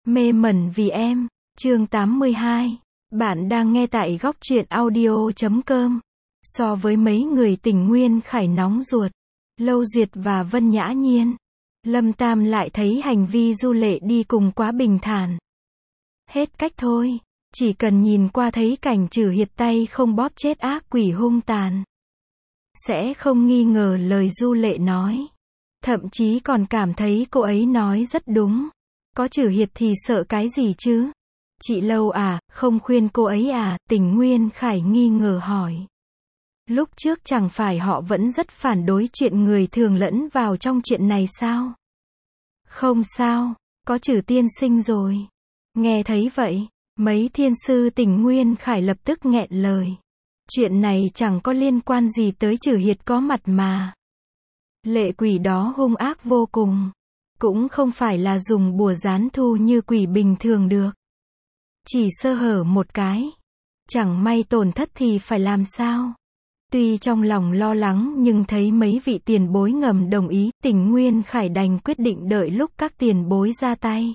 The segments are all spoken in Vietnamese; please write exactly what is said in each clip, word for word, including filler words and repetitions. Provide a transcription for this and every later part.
Mê mẩn vì em, chương tám mươi hai. Bạn đang nghe tại góc truyện audio chấm com. So với mấy người tình Nguyên Khải nóng ruột, Lâu Duyệt và Vân Nhã Nhiên, Lâm Tam lại thấy hành vi Du Lệ đi cùng quá bình thản. Hết cách thôi, chỉ cần nhìn qua thấy cảnh Trử Hiệt tay không bóp chết ác quỷ hung tàn, sẽ không nghi ngờ lời Du Lệ nói. Thậm chí còn cảm thấy cô ấy nói rất đúng. Có Trử Hiệt thì sợ cái gì chứ? Chị Lâu à, không khuyên cô ấy à? Tình Nguyên Khải nghi ngờ hỏi. Lúc trước chẳng phải họ vẫn rất phản đối chuyện người thường lẫn vào trong chuyện này sao? Không sao, có Trử tiên sinh rồi. Nghe thấy vậy, mấy thiên sư Tình Nguyên Khải lập tức nghẹn lời. Chuyện này chẳng có liên quan gì tới Trử Hiệt có mặt mà. Lệ quỷ đó hung ác vô cùng. Cũng không phải là dùng bùa gián thu như quỷ bình thường được. Chỉ sơ hở một cái, chẳng may tổn thất thì phải làm sao? Tuy trong lòng lo lắng nhưng thấy mấy vị tiền bối ngầm đồng ý, Tình Nguyên Khải đành quyết định đợi lúc các tiền bối ra tay.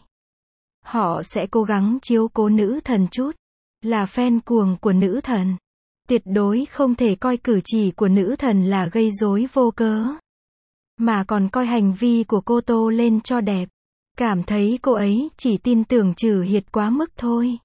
Họ sẽ cố gắng chiếu cố nữ thần chút. Là fan cuồng của nữ thần, tuyệt đối không thể coi cử chỉ của nữ thần là gây rối vô cớ, mà còn coi hành vi của cô tô lên cho đẹp. Cảm thấy cô ấy chỉ tin tưởng Trử Hiệt quá mức thôi.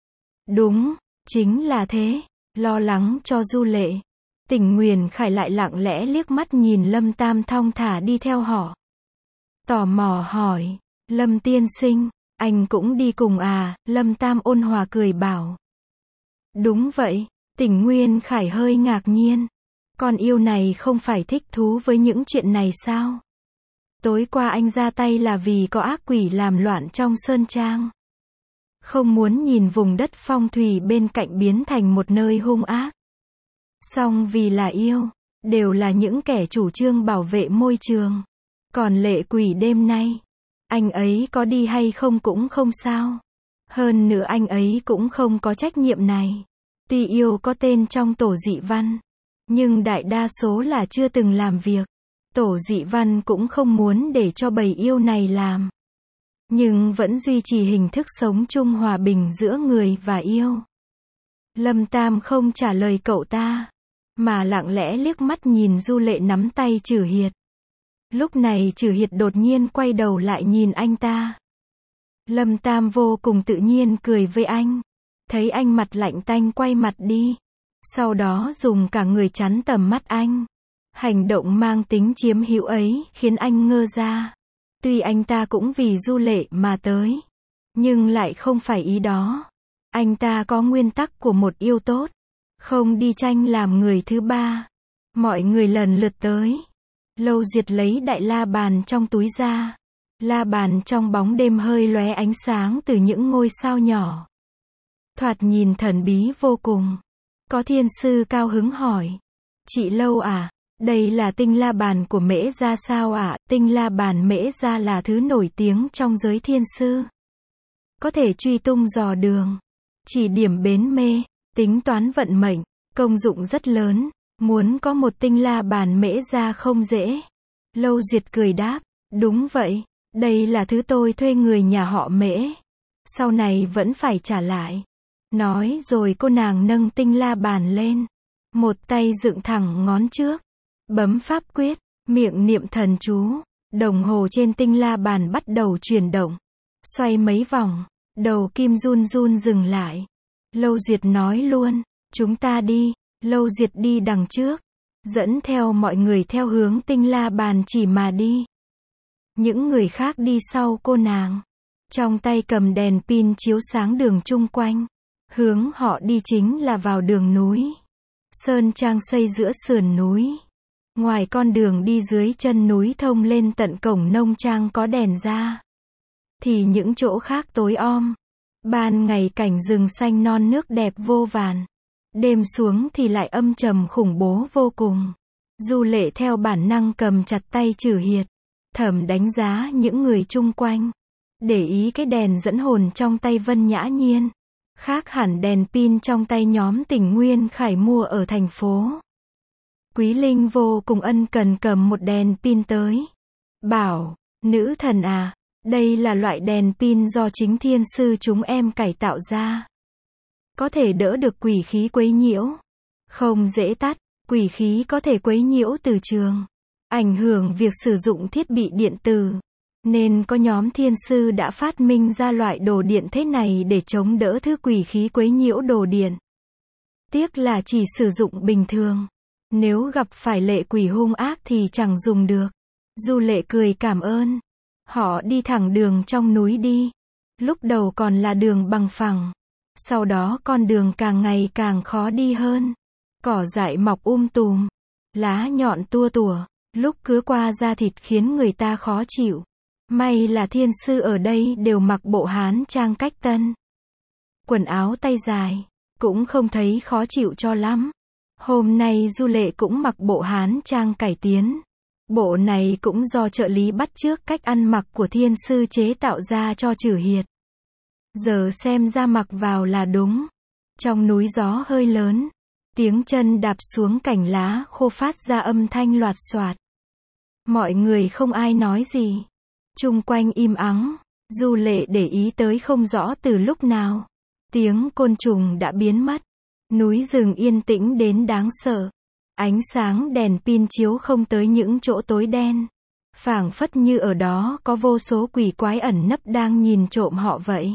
Đúng, chính là thế. Lo lắng cho Du Lệ, Tình Nguyên Khải lại lặng lẽ liếc mắt nhìn Lâm Tam thong thả đi theo họ. Tò mò hỏi, Lâm tiên sinh, anh cũng đi cùng à? Lâm Tam ôn hòa cười bảo. Đúng vậy. Tình Nguyên Khải hơi ngạc nhiên. Con yêu này không phải thích thú với những chuyện này sao? Tối qua anh ra tay là vì có ác quỷ làm loạn trong sơn trang. Không muốn nhìn vùng đất phong thủy bên cạnh biến thành một nơi hung ác. Song vì là yêu, đều là những kẻ chủ trương bảo vệ môi trường. Còn lệ quỷ đêm nay, anh ấy có đi hay không cũng không sao. Hơn nữa anh ấy cũng không có trách nhiệm này. Tuy yêu có tên trong tổ dị văn, nhưng đại đa số là chưa từng làm việc. Tổ dị văn cũng không muốn để cho bầy yêu này làm. Nhưng vẫn duy trì hình thức sống chung hòa bình giữa người và yêu. Lâm Tam không trả lời cậu ta, mà lặng lẽ liếc mắt nhìn Du Lệ nắm tay Trử Hiệt. Lúc này Trử Hiệt đột nhiên quay đầu lại nhìn anh ta. Lâm Tam vô cùng tự nhiên cười với anh. Thấy anh mặt lạnh tanh quay mặt đi. Sau đó dùng cả người chắn tầm mắt anh. Hành động mang tính chiếm hữu ấy khiến anh ngơ ra. Tuy anh ta cũng vì Du Lệ mà tới, nhưng lại không phải ý đó. Anh ta có nguyên tắc của một yêu tốt, không đi tranh làm người thứ ba. Mọi người lần lượt tới. Lâu Duyệt lấy đại la bàn trong túi ra. La bàn trong bóng đêm hơi lóe ánh sáng từ những ngôi sao nhỏ. Thoạt nhìn thần bí vô cùng. Có thiên sư cao hứng hỏi. Chị Lâu à, đây là tinh la bàn của Mễ Gia sao ạ? À? Tinh la bàn Mễ Gia là thứ nổi tiếng trong giới thiên sư. Có thể truy tung dò đường, chỉ điểm bến mê, tính toán vận mệnh, công dụng rất lớn. Muốn có một tinh la bàn Mễ Gia không dễ. Lâu Duyệt cười đáp, đúng vậy, đây là thứ tôi thuê người nhà họ Mễ. Sau này vẫn phải trả lại. Nói rồi cô nàng nâng tinh la bàn lên. Một tay dựng thẳng ngón trước. Bấm pháp quyết, miệng niệm thần chú. Đồng hồ trên tinh la bàn bắt đầu chuyển động. Xoay mấy vòng, đầu kim run run dừng lại. Lâu Duyệt nói luôn, chúng ta đi. Lâu Duyệt đi đằng trước, dẫn theo mọi người theo hướng tinh la bàn chỉ mà đi. Những người khác đi sau cô nàng. Trong tay cầm đèn pin chiếu sáng đường chung quanh. Hướng họ đi chính là vào đường núi. Sơn trang xây giữa sườn núi. Ngoài con đường đi dưới chân núi thông lên tận cổng nông trang có đèn ra. Thì những chỗ khác tối om. Ban ngày cảnh rừng xanh non nước đẹp vô vàn. Đêm xuống thì lại âm trầm khủng bố vô cùng. Du Lệ theo bản năng cầm chặt tay Trử Hiệt. Thầm đánh giá những người chung quanh. Để ý cái đèn dẫn hồn trong tay Vân Nhã Nhiên. Khác hẳn đèn pin trong tay nhóm Tình Nguyên Khải mua ở thành phố. Quý Linh vô cùng ân cần cầm một đèn pin tới. Bảo, nữ thần à, Đây là loại đèn pin do chính thiên sư chúng em cải tạo ra. Có thể đỡ được quỷ khí quấy nhiễu. Không dễ tắt, quỷ khí có thể quấy nhiễu từ trường, ảnh hưởng việc sử dụng thiết bị điện tử. Nên có nhóm thiên sư đã phát minh ra loại đồ điện thế này để chống đỡ thứ quỷ khí quấy nhiễu đồ điện. Tiếc là chỉ sử dụng bình thường. Nếu gặp phải lệ quỷ hung ác thì chẳng dùng được. Du Lệ cười cảm ơn. Họ đi thẳng đường trong núi đi. Lúc đầu còn là đường bằng phẳng. Sau đó con đường càng ngày càng khó đi hơn. Cỏ dại mọc um tùm. Lá nhọn tua tủa. Lúc cứ qua da thịt khiến người ta khó chịu. May là thiên sư ở đây đều mặc bộ hán trang cách tân. Quần áo tay dài. Cũng không thấy khó chịu cho lắm. Hôm nay Du Lệ cũng mặc bộ hán trang cải tiến. Bộ này cũng do trợ lý bắt chước cách ăn mặc của thiên sư chế tạo ra cho Trử Hiệt. Giờ xem ra mặc vào là đúng. Trong núi gió hơi lớn. Tiếng chân đạp xuống cành lá khô phát ra âm thanh loạt soạt. Mọi người không ai nói gì. Chung quanh im ắng. Du Lệ để ý tới không rõ từ lúc nào. Tiếng côn trùng đã biến mất. Núi rừng yên tĩnh đến đáng sợ. Ánh sáng đèn pin chiếu không tới những chỗ tối đen. Phảng phất như ở đó có vô số quỷ quái ẩn nấp đang nhìn trộm họ vậy.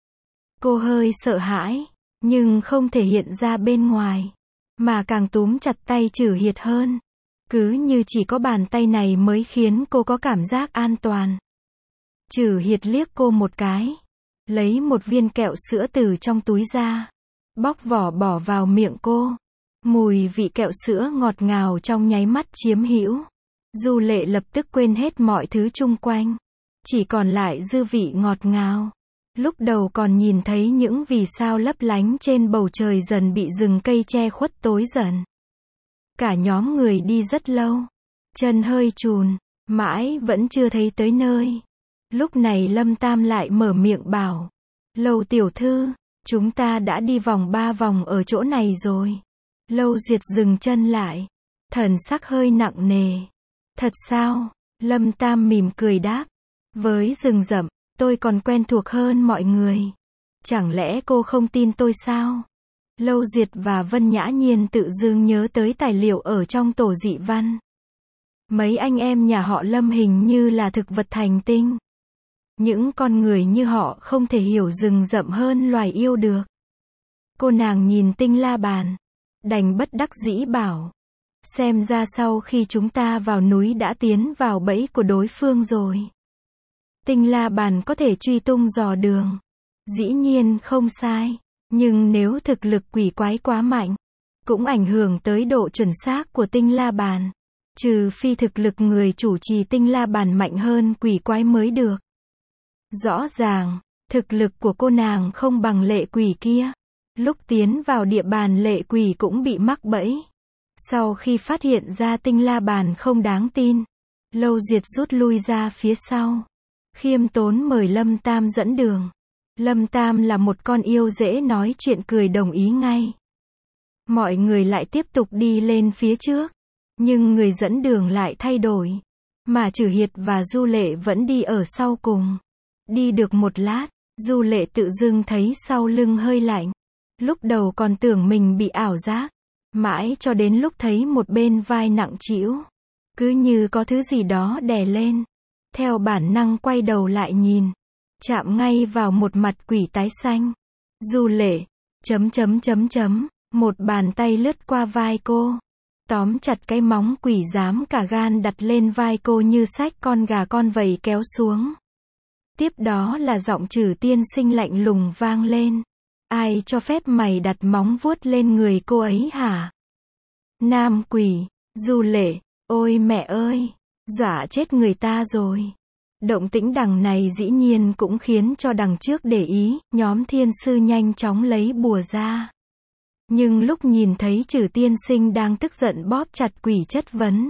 Cô hơi sợ hãi, nhưng không thể hiện ra bên ngoài. Mà càng túm chặt tay Trử Hiệt hơn. Cứ như chỉ có bàn tay này mới khiến cô có cảm giác an toàn. Trử Hiệt liếc cô một cái. Lấy một viên kẹo sữa từ trong túi ra. Bóc vỏ bỏ vào miệng cô. Mùi vị kẹo sữa ngọt ngào trong nháy mắt chiếm hữu. Du Lệ lập tức quên hết mọi thứ chung quanh. Chỉ còn lại dư vị ngọt ngào. Lúc đầu còn nhìn thấy những vì sao lấp lánh trên bầu trời dần bị rừng cây che khuất tối dần. Cả nhóm người đi rất lâu. Chân hơi chùn, mãi vẫn chưa thấy tới nơi. Lúc này Lâm Tam lại mở miệng bảo. Lâu tiểu thư, chúng ta đã đi vòng ba vòng ở chỗ này rồi. Lâu Duyệt dừng chân lại. Thần sắc hơi nặng nề. Thật sao? Lâm Tam mỉm cười đáp. Với rừng rậm, tôi còn quen thuộc hơn mọi người. Chẳng lẽ cô không tin tôi sao? Lâu Duyệt và Vân Nhã Nhiên tự dưng nhớ tới tài liệu ở trong tổ dị văn. Mấy anh em nhà họ Lâm hình như là thực vật thành tinh. Những con người như họ không thể hiểu rừng rậm hơn loài yêu được. Cô nàng nhìn Tinh La Bàn. Đành bất đắc dĩ bảo. Xem ra sau khi chúng ta vào núi đã tiến vào bẫy của đối phương rồi. Tinh La Bàn có thể truy tung dò đường. Dĩ nhiên không sai. Nhưng nếu thực lực quỷ quái quá mạnh, cũng ảnh hưởng tới độ chuẩn xác của Tinh La Bàn. Trừ phi thực lực người chủ trì Tinh La Bàn mạnh hơn quỷ quái mới được. Rõ ràng, thực lực của cô nàng không bằng lệ quỷ kia. Lúc tiến vào địa bàn lệ quỷ cũng bị mắc bẫy. Sau khi phát hiện ra Tinh La Bàn không đáng tin, Lâu Duyệt rút lui ra phía sau. Khiêm tốn mời Lâm Tam dẫn đường. Lâm Tam là một con yêu dễ nói chuyện cười đồng ý ngay. Mọi người lại tiếp tục đi lên phía trước. Nhưng người dẫn đường lại thay đổi. Mà Trử Hiệt và Du Lệ vẫn đi ở sau cùng. Đi được một lát, Du Lệ tự dưng thấy sau lưng hơi lạnh. Lúc đầu còn tưởng mình bị ảo giác. Mãi cho đến lúc thấy một bên vai nặng trĩu. Cứ như có thứ gì đó đè lên. Theo bản năng quay đầu lại nhìn. Chạm ngay vào một mặt quỷ tái xanh. Du Lệ, chấm chấm chấm chấm, một bàn tay lướt qua vai cô. Tóm chặt cái móng quỷ dám cả gan đặt lên vai cô như xách con gà con vầy kéo xuống. Tiếp đó là giọng Trử tiên sinh lạnh lùng vang lên. Ai cho phép mày đặt móng vuốt lên người cô ấy hả? Nam quỷ, Du Lệ, ôi mẹ ơi, dọa chết người ta rồi. Động tĩnh đằng này dĩ nhiên cũng khiến cho đằng trước để ý, nhóm thiên sư nhanh chóng lấy bùa ra. Nhưng lúc nhìn thấy Trử tiên sinh đang tức giận bóp chặt quỷ chất vấn.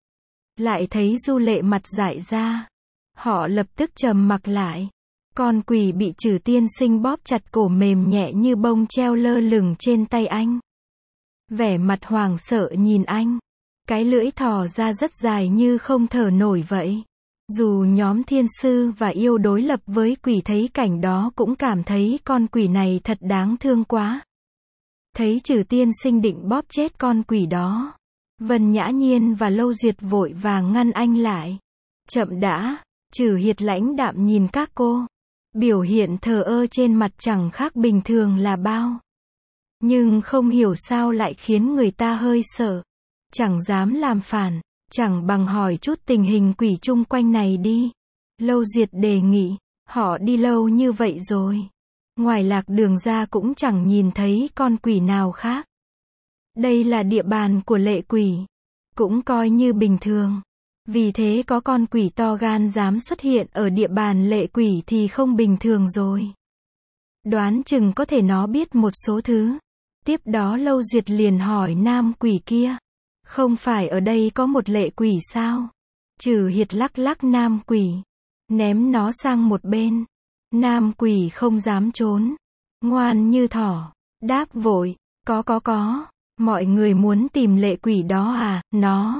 Lại thấy Du Lệ mặt dại ra. Họ lập tức trầm mặc lại. Con quỷ bị Trử tiên sinh bóp chặt cổ mềm nhẹ như bông treo lơ lửng trên tay anh. Vẻ mặt hoảng sợ nhìn anh. Cái lưỡi thò ra rất dài như không thở nổi vậy. Dù nhóm thiên sư và yêu đối lập với quỷ thấy cảnh đó cũng cảm thấy con quỷ này thật đáng thương quá. Thấy Trừ tiên sinh định bóp chết con quỷ đó, Vân Nhã Nhiên và Lâu Duyệt vội vàng ngăn anh lại. Chậm đã, Trừ Hiệt lãnh đạm nhìn các cô. Biểu hiện thờ ơ trên mặt chẳng khác bình thường là bao. Nhưng không hiểu sao lại khiến người ta hơi sợ. Chẳng dám làm phản, chẳng bằng hỏi chút tình hình quỷ chung quanh này đi. Lâu Duyệt đề nghị, họ đi lâu như vậy rồi. Ngoài lạc đường ra cũng chẳng nhìn thấy con quỷ nào khác. Đây là địa bàn của lệ quỷ. Cũng coi như bình thường. Vì thế có con quỷ to gan dám xuất hiện ở địa bàn lệ quỷ thì không bình thường rồi. Đoán chừng có thể nó biết một số thứ. Tiếp đó Lâu Duyệt liền hỏi nam quỷ kia. Không phải ở đây có một lệ quỷ sao? Trừ Hiệt lắc lắc nam quỷ. Ném nó sang một bên. Nam quỷ không dám trốn. Ngoan như thỏ. Đáp vội. Có có có. Mọi người muốn tìm lệ quỷ đó à? Nó.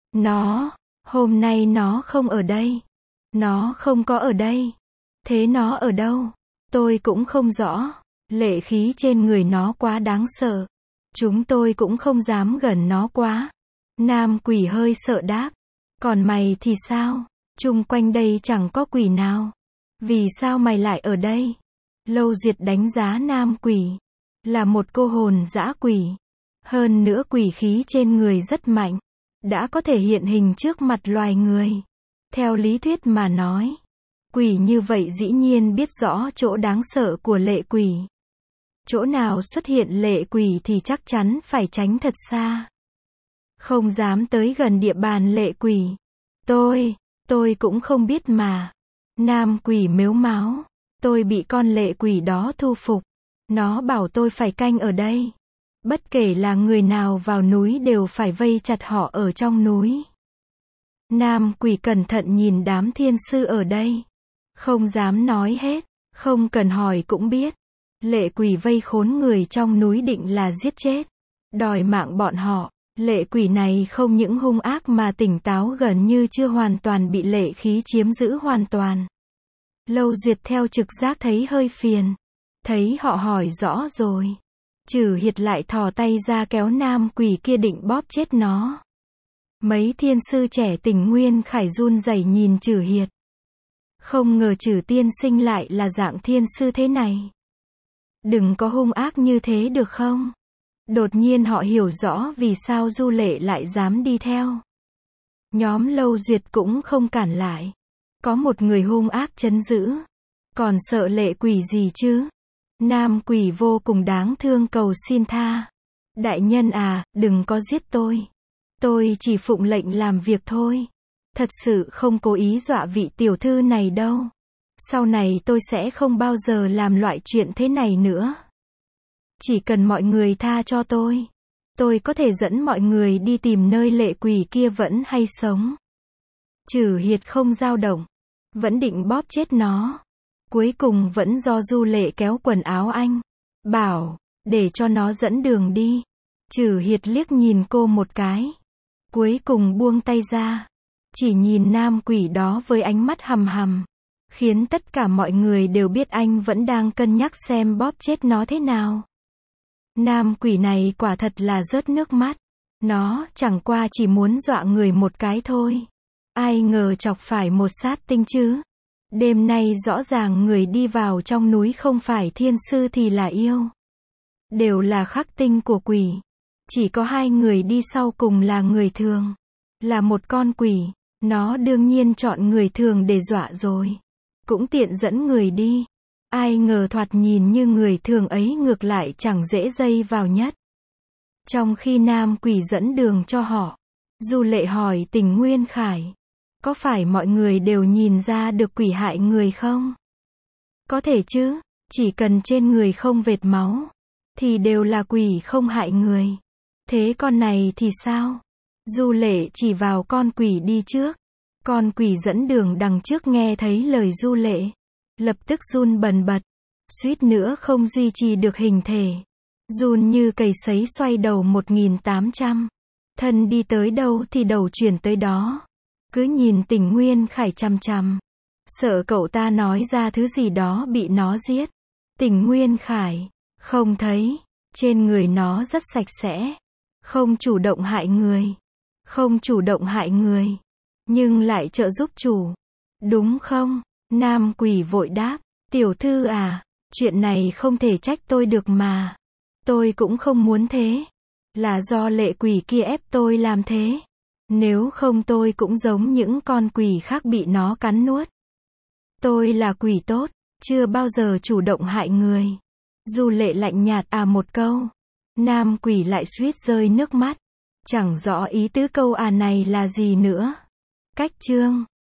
Nó. Hôm nay nó không ở đây. Nó không có ở đây. Thế nó ở đâu? Tôi cũng không rõ. Lệ khí trên người nó quá đáng sợ. Chúng tôi cũng không dám gần nó quá. Nam quỷ hơi sợ đáp. Còn mày thì sao? Chung quanh đây chẳng có quỷ nào. Vì sao mày lại ở đây? Lâu Duyệt đánh giá nam quỷ. Là một cô hồn dã quỷ. Hơn nữa quỷ khí trên người rất mạnh. Đã có thể hiện hình trước mặt loài người. Theo lý thuyết mà nói. Quỷ như vậy dĩ nhiên biết rõ chỗ đáng sợ của lệ quỷ. Chỗ nào xuất hiện lệ quỷ thì chắc chắn phải tránh thật xa. Không dám tới gần địa bàn lệ quỷ. Tôi, tôi cũng không biết mà. Nam quỷ mếu máo. Tôi bị con lệ quỷ đó thu phục. Nó bảo tôi phải canh ở đây. Bất kể là người nào vào núi đều phải vây chặt họ ở trong núi. Nam quỷ cẩn thận nhìn đám thiên sư ở đây. Không dám nói hết. Không cần hỏi cũng biết. Lệ quỷ vây khốn người trong núi định là giết chết. Đòi mạng bọn họ. Lệ quỷ này không những hung ác mà tỉnh táo gần như chưa hoàn toàn bị lệ khí chiếm giữ hoàn toàn. Lâu Duyệt theo trực giác thấy hơi phiền. Thấy họ hỏi rõ rồi. Trừ Hiệt lại thò tay ra kéo nam quỷ kia định bóp chết nó. Mấy thiên sư trẻ tỉnh Nguyên Khải run rẩy nhìn Trừ Hiệt. Không ngờ Trừ tiên sinh lại là dạng thiên sư thế này. Đừng có hung ác như thế được không? Đột nhiên họ hiểu rõ vì sao Du Lệ lại dám đi theo. Nhóm Lâu Duyệt cũng không cản lại. Có một người hung ác trấn giữ. Còn sợ lệ quỷ gì chứ? Nam quỷ vô cùng đáng thương cầu xin tha. Đại nhân à, đừng có giết tôi. Tôi chỉ phụng lệnh làm việc thôi. Thật sự không cố ý dọa vị tiểu thư này đâu. Sau này tôi sẽ không bao giờ làm loại chuyện thế này nữa. Chỉ cần mọi người tha cho tôi. Tôi có thể dẫn mọi người đi tìm nơi lệ quỷ kia vẫn hay sống. Trừ Hiệt không dao động. Vẫn định bóp chết nó. Cuối cùng vẫn do Du Lệ kéo quần áo anh. Bảo, để cho nó dẫn đường đi. Trừ Hiệt liếc nhìn cô một cái. Cuối cùng buông tay ra. Chỉ nhìn nam quỷ đó với ánh mắt hằm hằm. Khiến tất cả mọi người đều biết anh vẫn đang cân nhắc xem bóp chết nó thế nào. Nam quỷ này quả thật là rớt nước mắt. Nó chẳng qua chỉ muốn dọa người một cái thôi. Ai ngờ chọc phải một sát tinh chứ. Đêm nay rõ ràng người đi vào trong núi không phải thiên sư thì là yêu. Đều là khắc tinh của quỷ. Chỉ có hai người đi sau cùng là người thường. Là một con quỷ. Nó đương nhiên chọn người thường để dọa rồi. Cũng tiện dẫn người đi. Ai ngờ thoạt nhìn như người thường ấy ngược lại chẳng dễ dây vào nhất. Trong khi nam quỷ dẫn đường cho họ. Du Lệ hỏi Tình Nguyên Khải. Có phải mọi người đều nhìn ra được quỷ hại người không? Có thể chứ. Chỉ cần trên người không vệt máu. Thì đều là quỷ không hại người. Thế con này thì sao? Du Lệ chỉ vào con quỷ đi trước. Con quỷ dẫn đường đằng trước nghe thấy lời Du Lệ. Lập tức run bần bật. Suýt nữa không duy trì được hình thể. Run như cầy sấy xoay đầu một nghìn tám trăm. Thân đi tới đâu thì đầu chuyển tới đó. cứ nhìn Tình Nguyên Khải chằm chằm. Sợ cậu ta nói ra thứ gì đó bị nó giết. Tình Nguyên Khải, không thấy, trên người nó rất sạch sẽ. Không chủ động hại người. Không chủ động hại người. Nhưng lại trợ giúp chủ. Đúng không? Nam Quỷ vội đáp. Tiểu thư à, chuyện này không thể trách tôi được mà. Tôi cũng không muốn thế. Là do lệ quỷ kia ép tôi làm thế. Nếu không tôi cũng giống những con quỷ khác bị nó cắn nuốt. Tôi là quỷ tốt, chưa bao giờ chủ động hại người. Du Lệ lạnh nhạt à một câu. Nam Quỷ lại suýt rơi nước mắt. Chẳng rõ ý tứ câu à này là gì nữa. Cách chương